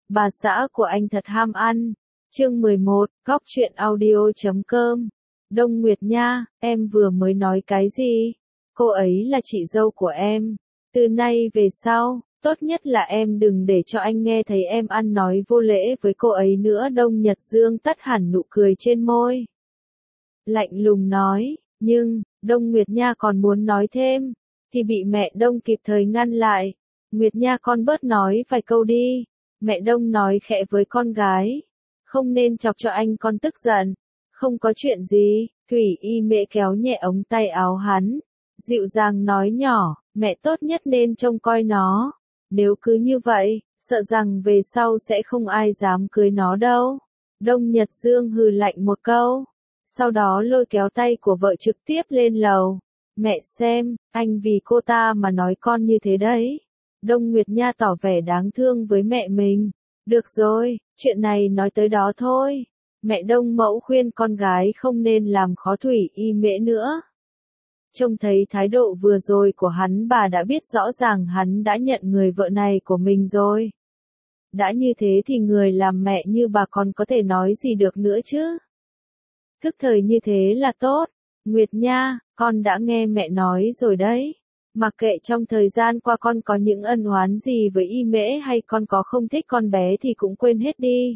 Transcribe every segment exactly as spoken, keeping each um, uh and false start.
Bà xã của anh thật ham ăn. Chương mười một, Góc truyện audio chấm com. Đông Nguyệt Nha, em vừa mới nói cái gì? Cô ấy là chị dâu của em. Từ nay về sau, tốt nhất là em đừng để cho anh nghe thấy em ăn nói vô lễ với cô ấy nữa. Đông Nhật Dương tắt hẳn nụ cười trên môi. Lạnh lùng nói, nhưng, Đông Nguyệt Nha còn muốn nói thêm, thì bị mẹ Đông kịp thời ngăn lại. Nguyệt Nha con bớt nói vài câu đi. Mẹ Đông nói khẽ với con gái. Không nên chọc cho anh con tức giận. Không có chuyện gì, Thủy Y Mễ kéo nhẹ ống tay áo hắn. Dịu dàng nói nhỏ, mẹ tốt nhất nên trông coi nó. Nếu cứ như vậy, sợ rằng về sau sẽ không ai dám cưới nó đâu. Đông Nhật Dương hừ lạnh một câu. Sau đó lôi kéo tay của vợ trực tiếp lên lầu. Mẹ xem, anh vì cô ta mà nói con như thế đấy. Đông Nguyệt Nha tỏ vẻ đáng thương với mẹ mình. Được rồi, chuyện này nói tới đó thôi. Mẹ Đông Mẫu khuyên con gái không nên làm khó Thủy Y Mễ nữa. Trông thấy thái độ vừa rồi của hắn, bà đã biết rõ ràng hắn đã nhận người vợ này của mình rồi. Đã như thế thì người làm mẹ như bà còn có thể nói gì được nữa chứ? Thức thời như thế là tốt. Nguyệt Nha, con đã nghe mẹ nói rồi đấy. Mặc kệ trong thời gian qua con có những ân oán gì với Y Mễ hay con có không thích con bé thì cũng quên hết đi.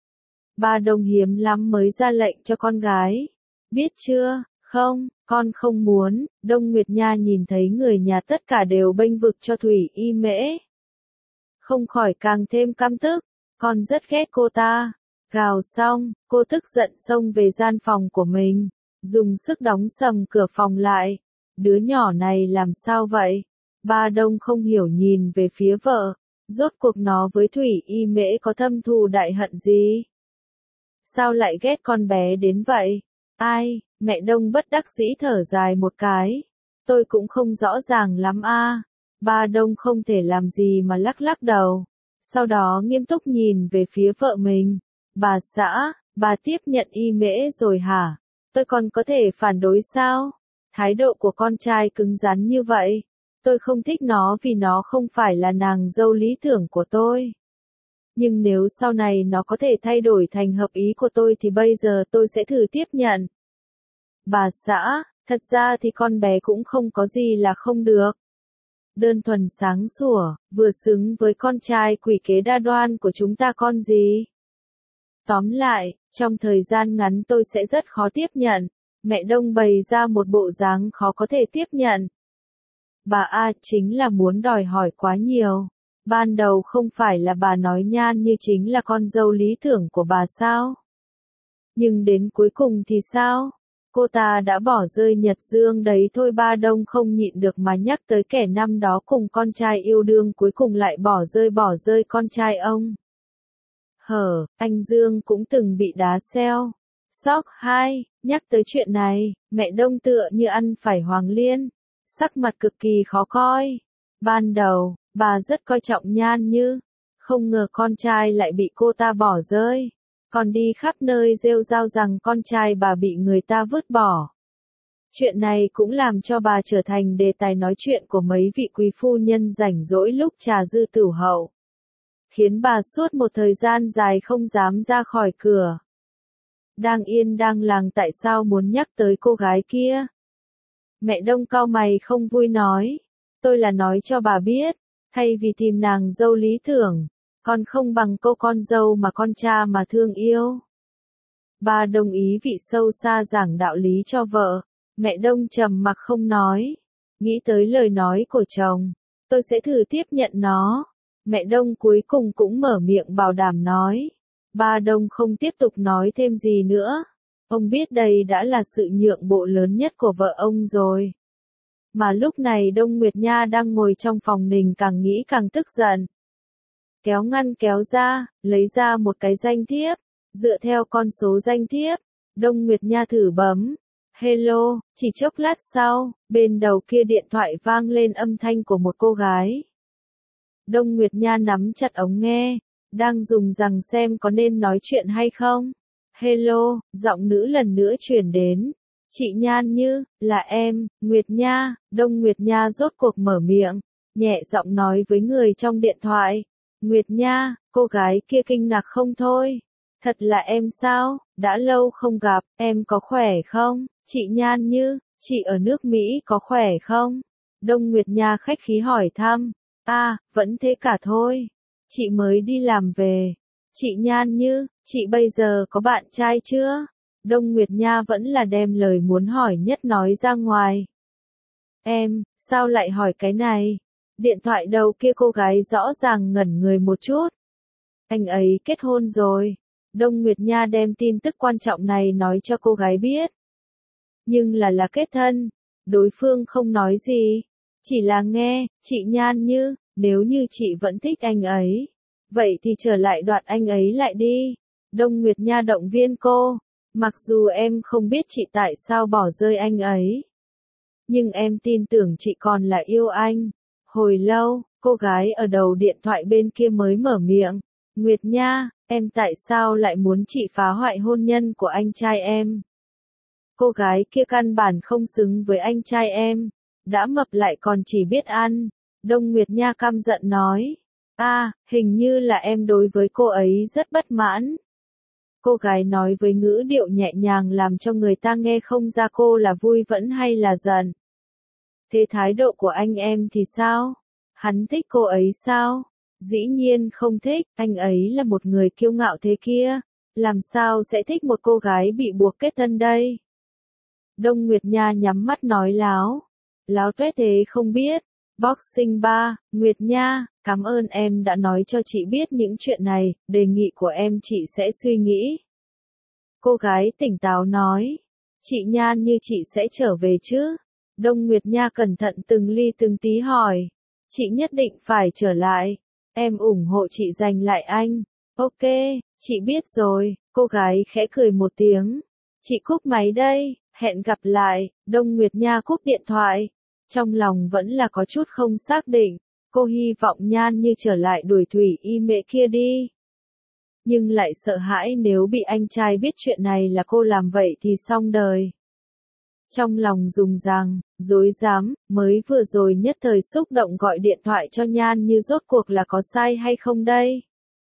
Ba Đông hiếm lắm mới ra lệnh cho con gái. Biết chưa? Không, con không muốn. Đông Nguyệt Nha nhìn thấy người nhà tất cả đều bênh vực cho Thủy Y Mễ. Không khỏi càng thêm căm tức. Con rất ghét cô ta. Gào xong, cô tức giận xông về gian phòng của mình. Dùng sức đóng sầm cửa phòng lại. Đứa nhỏ này làm sao vậy? Ba Đông không hiểu nhìn về phía vợ. Rốt cuộc nó với Thủy Y Mễ có thâm thù đại hận gì? Sao lại ghét con bé đến vậy? Ai? Mẹ Đông bất đắc dĩ thở dài một cái. Tôi cũng không rõ ràng lắm a. À. Ba Đông không thể làm gì mà lắc lắc đầu. Sau đó nghiêm túc nhìn về phía vợ mình. Bà xã, bà tiếp nhận Y Mễ rồi hả? Tôi còn có thể phản đối sao? Thái độ của con trai cứng rắn như vậy. Tôi không thích nó vì nó không phải là nàng dâu lý tưởng của tôi. Nhưng nếu sau này nó có thể thay đổi thành hợp ý của tôi thì bây giờ tôi sẽ thử tiếp nhận. Bà xã, thật ra thì con bé cũng không có gì là không được. Đơn thuần sáng sủa, vừa xứng với con trai quỷ kế đa đoan của chúng ta con gì. Tóm lại, trong thời gian ngắn tôi sẽ rất khó tiếp nhận. Mẹ Đông bày ra một bộ dáng khó có thể tiếp nhận. Bà A chính là muốn đòi hỏi quá nhiều. Ban đầu không phải là bà nói Nhan Như chính là con dâu lý tưởng của bà sao? Nhưng đến cuối cùng thì sao? Cô ta đã bỏ rơi Nhật Dương đấy thôi. Ba Đông không nhịn được mà nhắc tới kẻ năm đó cùng con trai yêu đương cuối cùng lại bỏ rơi bỏ rơi con trai ông. Hở, anh Dương cũng từng bị đá xeo. Sóc hai, nhắc tới chuyện này, mẹ Đông tựa như ăn phải hoàng liên. Sắc mặt cực kỳ khó coi. Ban đầu, bà rất coi trọng Nhan Như. Không ngờ con trai lại bị cô ta bỏ rơi. Còn đi khắp nơi rêu rao rằng con trai bà bị người ta vứt bỏ. Chuyện này cũng làm cho bà trở thành đề tài nói chuyện của mấy vị quý phu nhân rảnh rỗi lúc trà dư tửu hậu. Khiến bà suốt một thời gian dài không dám ra khỏi cửa. Đang yên đang làng tại sao muốn nhắc tới cô gái kia? Mẹ Đông cau mày không vui nói. Tôi là nói cho bà biết, thay vì tìm nàng dâu lý tưởng, còn không bằng cô con dâu mà con cha mà thương yêu. Bà đồng ý vị sâu xa giảng đạo lý cho vợ. Mẹ Đông trầm mặc không nói. Nghĩ tới lời nói của chồng, tôi sẽ thử tiếp nhận nó. Mẹ Đông cuối cùng cũng mở miệng bảo đảm nói. Ba Đông không tiếp tục nói thêm gì nữa. Ông biết đây đã là sự nhượng bộ lớn nhất của vợ ông rồi. Mà lúc này Đông Nguyệt Nha đang ngồi trong phòng Nình càng nghĩ càng tức giận. Kéo ngăn kéo ra, lấy ra một cái danh thiếp. Dựa theo con số danh thiếp, Đông Nguyệt Nha thử bấm. Hello, chỉ chốc lát sau, bên đầu kia điện thoại vang lên âm thanh của một cô gái. Đông Nguyệt Nha nắm chặt ống nghe, đang dùng rằng xem có nên nói chuyện hay không. Hello, giọng nữ lần nữa chuyển đến. Chị Nhan Như, là em, Nguyệt Nha. Đông Nguyệt Nha rốt cuộc mở miệng, nhẹ giọng nói với người trong điện thoại. Nguyệt Nha, cô gái kia kinh ngạc không thôi. Thật là em sao, đã lâu không gặp, em có khỏe không? Chị Nhan Như, chị ở nước Mỹ có khỏe không? Đông Nguyệt Nha khách khí hỏi thăm. À, vẫn thế cả thôi. Chị mới đi làm về. Chị Nhan Như, chị bây giờ có bạn trai chưa? Đông Nguyệt Nha vẫn là đem lời muốn hỏi nhất nói ra ngoài. Em, sao lại hỏi cái này? Điện thoại đầu kia cô gái rõ ràng ngẩn người một chút. Anh ấy kết hôn rồi. Đông Nguyệt Nha đem tin tức quan trọng này nói cho cô gái biết. Nhưng là là kết thân. Đối phương không nói gì. Chỉ là nghe, chị Nhan Như, nếu như chị vẫn thích anh ấy. Vậy thì trở lại đoạt anh ấy lại đi. Đông Nguyệt Nha động viên cô. Mặc dù em không biết chị tại sao bỏ rơi anh ấy. Nhưng em tin tưởng chị còn là yêu anh. Hồi lâu, cô gái ở đầu điện thoại bên kia mới mở miệng. Nguyệt Nha, em tại sao lại muốn chị phá hoại hôn nhân của anh trai em? Cô gái kia căn bản không xứng với anh trai em. Đã mập lại còn chỉ biết ăn. Đông Nguyệt Nha căm giận nói. À, hình như là em đối với cô ấy rất bất mãn. Cô gái nói với ngữ điệu nhẹ nhàng làm cho người ta nghe không ra cô là vui vẫn hay là giận. Thế thái độ của anh em thì sao? Hắn thích cô ấy sao? Dĩ nhiên không thích, anh ấy là một người kiêu ngạo thế kia. Làm sao sẽ thích một cô gái bị buộc kết thân đây? Đông Nguyệt Nha nhắm mắt nói láo. Láo tuét thế không biết. Boxing ba, Nguyệt Nha, cảm ơn em đã nói cho chị biết những chuyện này, đề nghị của em chị sẽ suy nghĩ. Cô gái tỉnh táo nói. Chị Nhan Như chị sẽ trở về chứ? Đông Nguyệt Nha cẩn thận từng ly từng tí hỏi. Chị nhất định phải trở lại. Em ủng hộ chị giành lại anh. Ok, chị biết rồi. Cô gái khẽ cười một tiếng. Chị cúp máy đây, hẹn gặp lại. Đông Nguyệt Nha cúp điện thoại. Trong lòng vẫn là có chút không xác định. Cô hy vọng Nhan Như trở lại đuổi Thủy Y Mễ kia đi. Nhưng lại sợ hãi nếu bị anh trai biết chuyện này là cô làm vậy thì xong đời. Trong lòng rùng ràng, dối dám, mới vừa rồi nhất thời xúc động gọi điện thoại cho Nhan Như rốt cuộc là có sai hay không đây?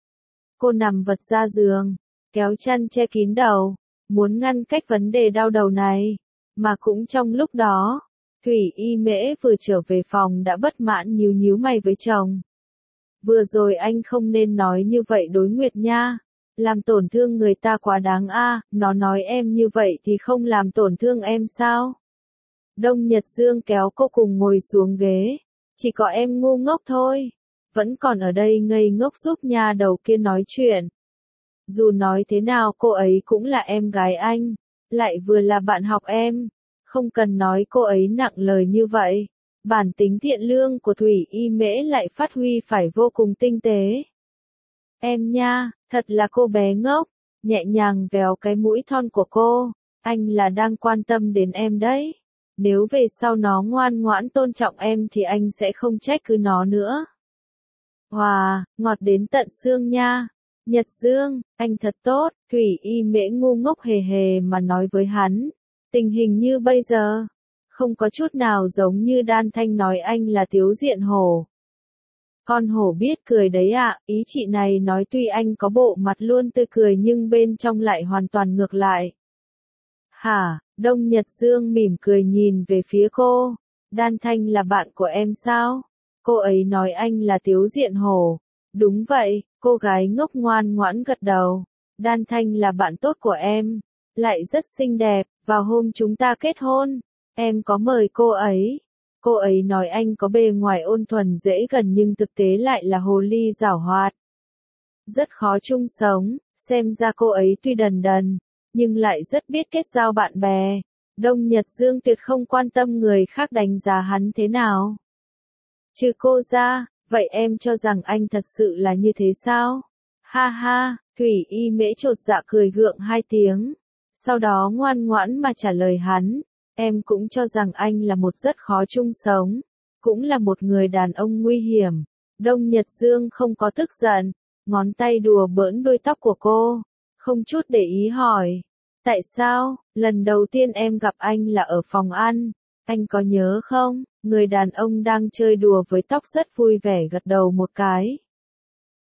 Cô nằm vật ra giường, kéo chăn che kín đầu, muốn ngăn cách vấn đề đau đầu này. Mà cũng trong lúc đó, Thủy Y Mễ vừa trở về phòng đã bất mãn nhíu nhíu mày với chồng. Vừa rồi anh không nên nói như vậy đối Nguyệt Nha. Làm tổn thương người ta quá đáng a, à, nó nói em như vậy thì không làm tổn thương em sao? Đông Nhật Dương kéo cô cùng ngồi xuống ghế. Chỉ có em ngu ngốc thôi. Vẫn còn ở đây ngây ngốc giúp nha đầu kia nói chuyện. Dù nói thế nào cô ấy cũng là em gái anh. Lại vừa là bạn học em. Không cần nói cô ấy nặng lời như vậy. Bản tính thiện lương của Thủy Y Mễ lại phát huy phải vô cùng tinh tế. Em nha, thật là cô bé ngốc, nhẹ nhàng véo cái mũi thon của cô, anh là đang quan tâm đến em đấy. Nếu về sau nó ngoan ngoãn tôn trọng em thì anh sẽ không trách cứ nó nữa. Hòa, ngọt đến tận xương nha. Nhật Dương, anh thật tốt, Thủy Y Mễ ngu ngốc hề hề mà nói với hắn. Tình hình như bây giờ, không có chút nào giống như Đan Thanh nói anh là Tiếu Diện Hổ. Con hổ biết cười đấy ạ, à, ý chị này nói tuy anh có bộ mặt luôn tươi cười nhưng bên trong lại hoàn toàn ngược lại. Hả, Đông Nhật Dương mỉm cười nhìn về phía cô. Đan Thanh là bạn của em sao? Cô ấy nói anh là Tiếu Diện Hổ. Đúng vậy, cô gái ngốc ngoan ngoãn gật đầu. Đan Thanh là bạn tốt của em. Lại rất xinh đẹp, vào hôm chúng ta kết hôn. Em có mời cô ấy. Cô ấy nói anh có bề ngoài ôn thuần dễ gần nhưng thực tế lại là hồ ly giảo hoạt. Rất khó chung sống, xem ra cô ấy tuy đần đần, nhưng lại rất biết kết giao bạn bè. Đông Nhật Dương tuyệt không quan tâm người khác đánh giá hắn thế nào. Trừ cô ra, vậy em cho rằng anh thật sự là như thế sao? Ha ha, Thủy Y Mễ chột dạ cười gượng hai tiếng. Sau đó ngoan ngoãn mà trả lời hắn. Em cũng cho rằng anh là một rất khó chung sống. Cũng là một người đàn ông nguy hiểm. Đông Nhật Dương không có tức giận. Ngón tay đùa bỡn đuôi tóc của cô. Không chút để ý hỏi. Tại sao, lần đầu tiên em gặp anh là ở phòng ăn. Anh có nhớ không? Người đàn ông đang chơi đùa với tóc rất vui vẻ gật đầu một cái.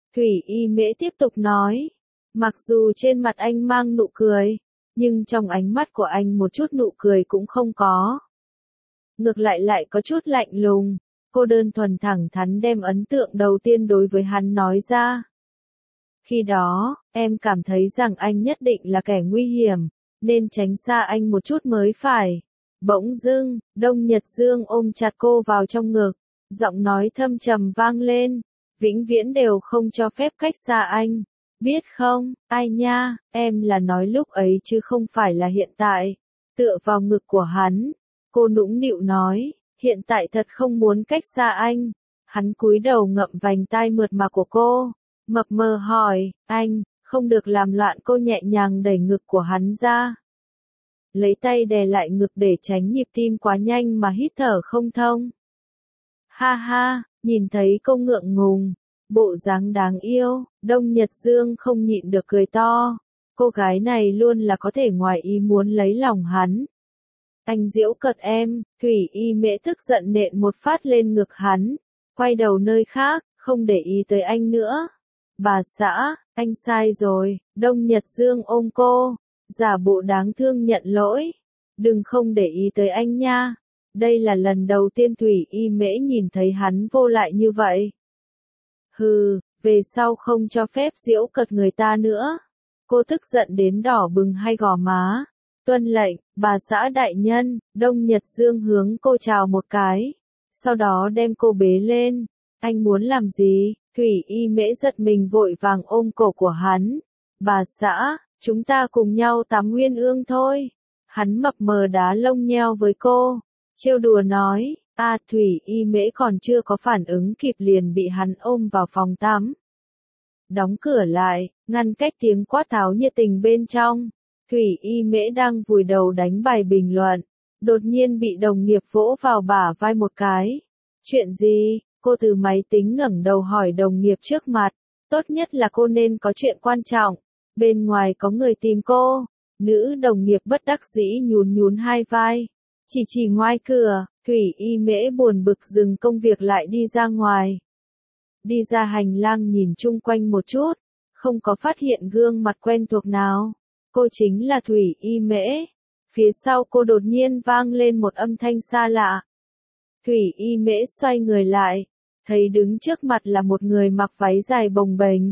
Thủy Y Mễ tiếp tục nói. Mặc dù trên mặt anh mang nụ cười, nhưng trong ánh mắt của anh một chút nụ cười cũng không có. Ngược lại lại có chút lạnh lùng, cô đơn thuần thẳng thắn đem ấn tượng đầu tiên đối với hắn nói ra. Khi đó, em cảm thấy rằng anh nhất định là kẻ nguy hiểm, nên tránh xa anh một chút mới phải. Bỗng dưng, Đông Nhật Dương ôm chặt cô vào trong ngực, giọng nói thâm trầm vang lên, vĩnh viễn đều không cho phép cách xa anh. Biết không, ai nha, em là nói lúc ấy chứ không phải là hiện tại. Tựa vào ngực của hắn, cô nũng nịu nói, hiện tại thật không muốn cách xa anh. Hắn cúi đầu ngậm vành tai mượt mà của cô, mập mờ hỏi, anh, không được làm loạn. Cô nhẹ nhàng đẩy ngực của hắn ra, lấy tay đè lại ngực để tránh nhịp tim quá nhanh mà hít thở không thông. Ha ha, nhìn thấy cô ngượng ngùng, bộ dáng đáng yêu, Đông Nhật Dương không nhịn được cười to. Cô gái này luôn là có thể ngoài ý muốn lấy lòng hắn. Anh giễu cợt em, Thủy Y Mễ tức giận nện một phát lên ngực hắn, quay đầu nơi khác, không để ý tới anh nữa. Bà xã, anh sai rồi. Đông Nhật Dương ôm cô, giả bộ đáng thương nhận lỗi. Đừng không để ý tới anh nha. Đây là lần đầu tiên Thủy Y Mễ nhìn thấy hắn vô lại như vậy. Hừ, về sau không cho phép giễu cợt người ta nữa. Cô tức giận đến đỏ bừng hai gò má. Tuân lệnh, bà xã đại nhân. Đông Nhật Dương hướng cô chào một cái, sau đó đem cô bế lên. Anh muốn làm gì? Thủy Y Mễ giật mình vội vàng ôm cổ của hắn. Bà xã, chúng ta cùng nhau tắm Nguyên Ương thôi. Hắn mập mờ đá lông nheo với cô, trêu đùa nói. A à, Thủy Y Mễ còn chưa có phản ứng kịp liền bị hắn ôm vào phòng tắm. Đóng cửa lại, ngăn cách tiếng quát tháo nhiệt tình bên trong. Thủy Y Mễ đang vùi đầu đánh bài bình luận, đột nhiên bị đồng nghiệp vỗ vào bả vai một cái. Chuyện gì? Cô từ máy tính ngẩng đầu hỏi đồng nghiệp trước mặt. Tốt nhất là cô nên có chuyện quan trọng. Bên ngoài có người tìm cô. Nữ đồng nghiệp bất đắc dĩ nhún nhún hai vai. Chỉ chỉ ngoài cửa, Thủy Y Mễ buồn bực dừng công việc lại đi ra ngoài. Đi ra hành lang nhìn chung quanh một chút, không có phát hiện gương mặt quen thuộc nào. Cô chính là Thủy Y Mễ. Phía sau cô đột nhiên vang lên một âm thanh xa lạ. Thủy Y Mễ xoay người lại, thấy đứng trước mặt là một người mặc váy dài bồng bềnh.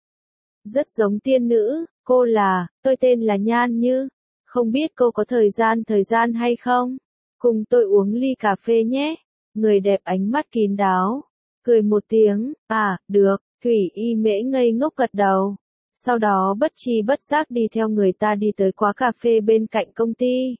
Rất giống tiên nữ. Cô là, tôi tên là Nhan Như. Không biết cô có thời gian thời gian hay không? Cùng tôi uống ly cà phê nhé. Người đẹp ánh mắt kín đáo, cười một tiếng. À, được. Thủy Y Mễ ngây ngốc gật đầu. Sau đó bất tri bất giác đi theo người ta đi tới quán cà phê bên cạnh công ty.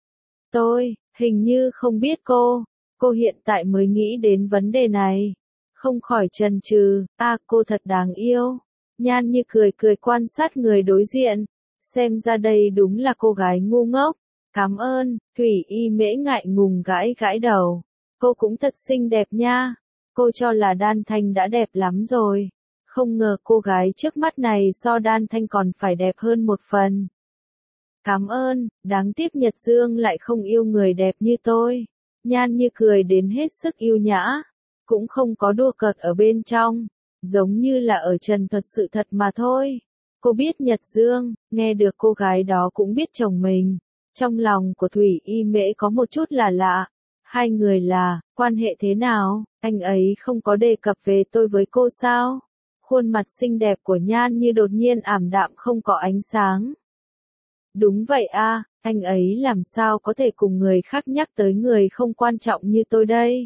Tôi, hình như không biết cô. Cô hiện tại mới nghĩ đến vấn đề này. Không khỏi chần chừ. À, cô thật đáng yêu. Nhan Như cười cười quan sát người đối diện. Xem ra đây đúng là cô gái ngu ngốc. Cảm ơn. Thủy Y Mễ ngại ngùng gãi gãi đầu. Cô cũng thật xinh đẹp nha. Cô cho là Đan Thanh đã đẹp lắm rồi. Không ngờ cô gái trước mắt này so Đan Thanh còn phải đẹp hơn một phần. Cảm ơn, đáng tiếc Nhật Dương lại không yêu người đẹp như tôi. Nhan Như cười đến hết sức yêu nhã. Cũng không có đùa cợt ở bên trong. Giống như là ở trần thuật sự thật mà thôi. Cô biết Nhật Dương, nghe được cô gái đó cũng biết chồng mình. Trong lòng của Thủy Y Mễ có một chút là lạ. Hai người là, quan hệ thế nào? Anh ấy không có đề cập về tôi với cô sao? Khuôn mặt xinh đẹp của Nhan Như đột nhiên ảm đạm không có ánh sáng. Đúng vậy a, anh ấy làm sao có thể cùng người khác nhắc tới người không quan trọng như tôi đây?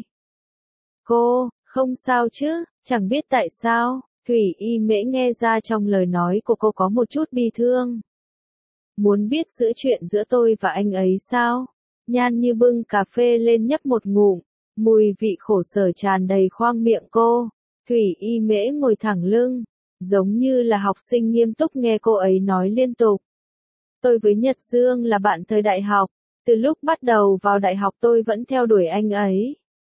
Cô, không sao chứ, chẳng biết tại sao, Thủy Y Mễ nghe ra trong lời nói của cô có một chút bi thương. Muốn biết giữa chuyện giữa tôi và anh ấy sao? Nhan Như bưng cà phê lên nhấp một ngụm, mùi vị khổ sở tràn đầy khoang miệng cô. Thủy Y Mễ ngồi thẳng lưng, giống như là học sinh nghiêm túc nghe cô ấy nói liên tục. Tôi với Nhật Dương là bạn thời đại học, từ lúc bắt đầu vào đại học tôi vẫn theo đuổi anh ấy.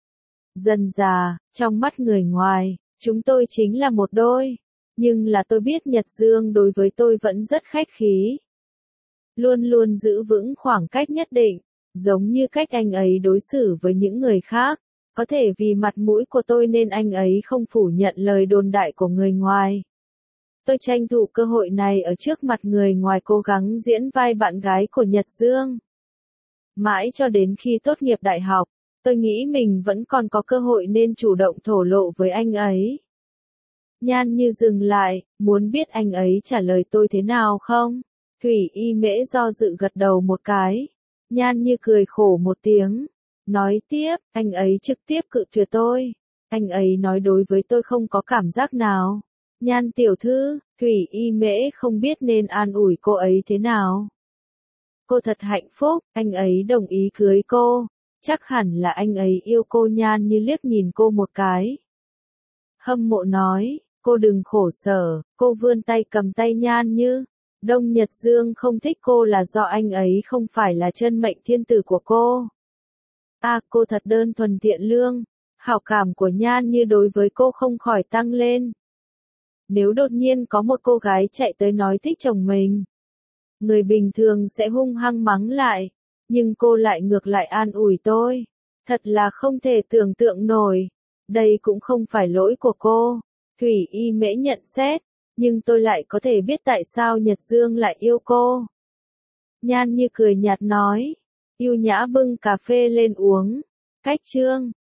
Dần dà, trong mắt người ngoài, chúng tôi chính là một đôi, nhưng là tôi biết Nhật Dương đối với tôi vẫn rất khách khí. Luôn luôn giữ vững khoảng cách nhất định, giống như cách anh ấy đối xử với những người khác. Có thể vì mặt mũi của tôi nên anh ấy không phủ nhận lời đồn đại của người ngoài. Tôi tranh thủ cơ hội này ở trước mặt người ngoài cố gắng diễn vai bạn gái của Nhật Dương. Mãi cho đến khi tốt nghiệp đại học, tôi nghĩ mình vẫn còn có cơ hội nên chủ động thổ lộ với anh ấy. Nhan Như dừng lại, muốn biết anh ấy trả lời tôi thế nào không? Thủy Y Mễ do dự gật đầu một cái. Nhan Như cười khổ một tiếng. Nói tiếp, anh ấy trực tiếp cự tuyệt tôi. Anh ấy nói đối với tôi không có cảm giác nào. Nhan tiểu thư, Thủy Y Mễ không biết nên an ủi cô ấy thế nào. Cô thật hạnh phúc, anh ấy đồng ý cưới cô. Chắc hẳn là anh ấy yêu cô. Nhan Như liếc nhìn cô một cái. Hâm mộ nói, cô đừng khổ sở, cô vươn tay cầm tay Nhan Như. Đông Nhật Dương không thích cô là do anh ấy không phải là chân mệnh thiên tử của cô. À, cô thật đơn thuần thiện lương. Hảo cảm của Nhan Như đối với cô không khỏi tăng lên. Nếu đột nhiên có một cô gái chạy tới nói thích chồng mình, người bình thường sẽ hung hăng mắng lại, nhưng cô lại ngược lại an ủi tôi. Thật là không thể tưởng tượng nổi. Đây cũng không phải lỗi của cô. Thủy Y Mễ nhận xét, nhưng tôi lại có thể biết tại sao Nhật Dương lại yêu cô. Nhan Như cười nhạt nói, yêu nhã bưng cà phê lên uống. Cách chương